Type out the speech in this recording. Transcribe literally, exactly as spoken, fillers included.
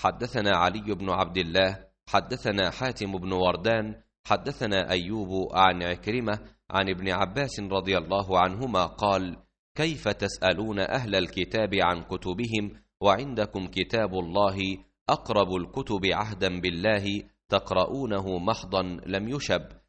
حدثنا علي بن عبد الله حدثنا حاتم بن وردان حدثنا أيوب عن عكرمة عن ابن عباس رضي الله عنهما قال: كيف تسألون أهل الكتاب عن كتبهم وعندكم كتاب الله أقرب الكتب عهدا بالله تقرؤونه محضا لم يشب،